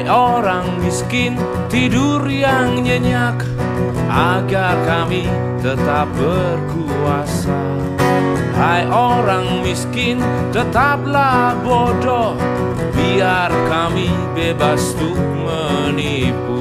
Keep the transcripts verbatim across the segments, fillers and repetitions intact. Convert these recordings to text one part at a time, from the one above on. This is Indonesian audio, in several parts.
Hai orang miskin, tidur yang nyenyak, agar kami tetap berkuasa. Hai orang miskin, tetaplah bodoh, biar kami bebas untuk menipu.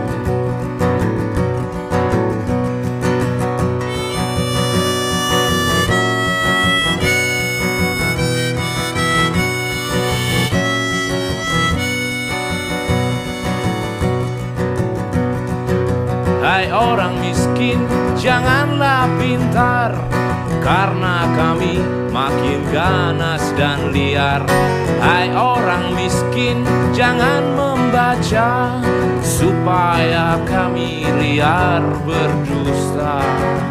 Hai orang miskin, janganlah pintar, karena kami makin ganas dan liar. Hai orang miskin, jangan membaca, supaya kami liar berdusta.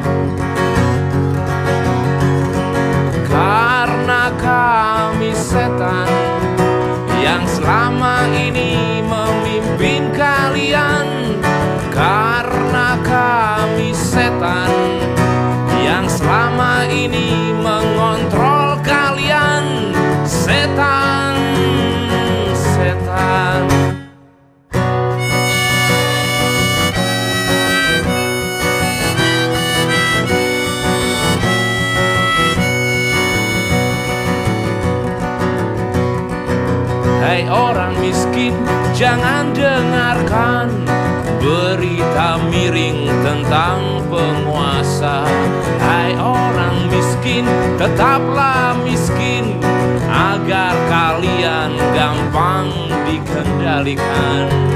Karena kami setan yang selama ini memimpin kalian. Karena kami setan yang selama ini mengontrol kalian. Setan, setan. Hai orang miskin, jangan dengarkan berita miring tentang penguasa. Hai orang miskin, tetaplah miskin, agar kalian gampang dikendalikan.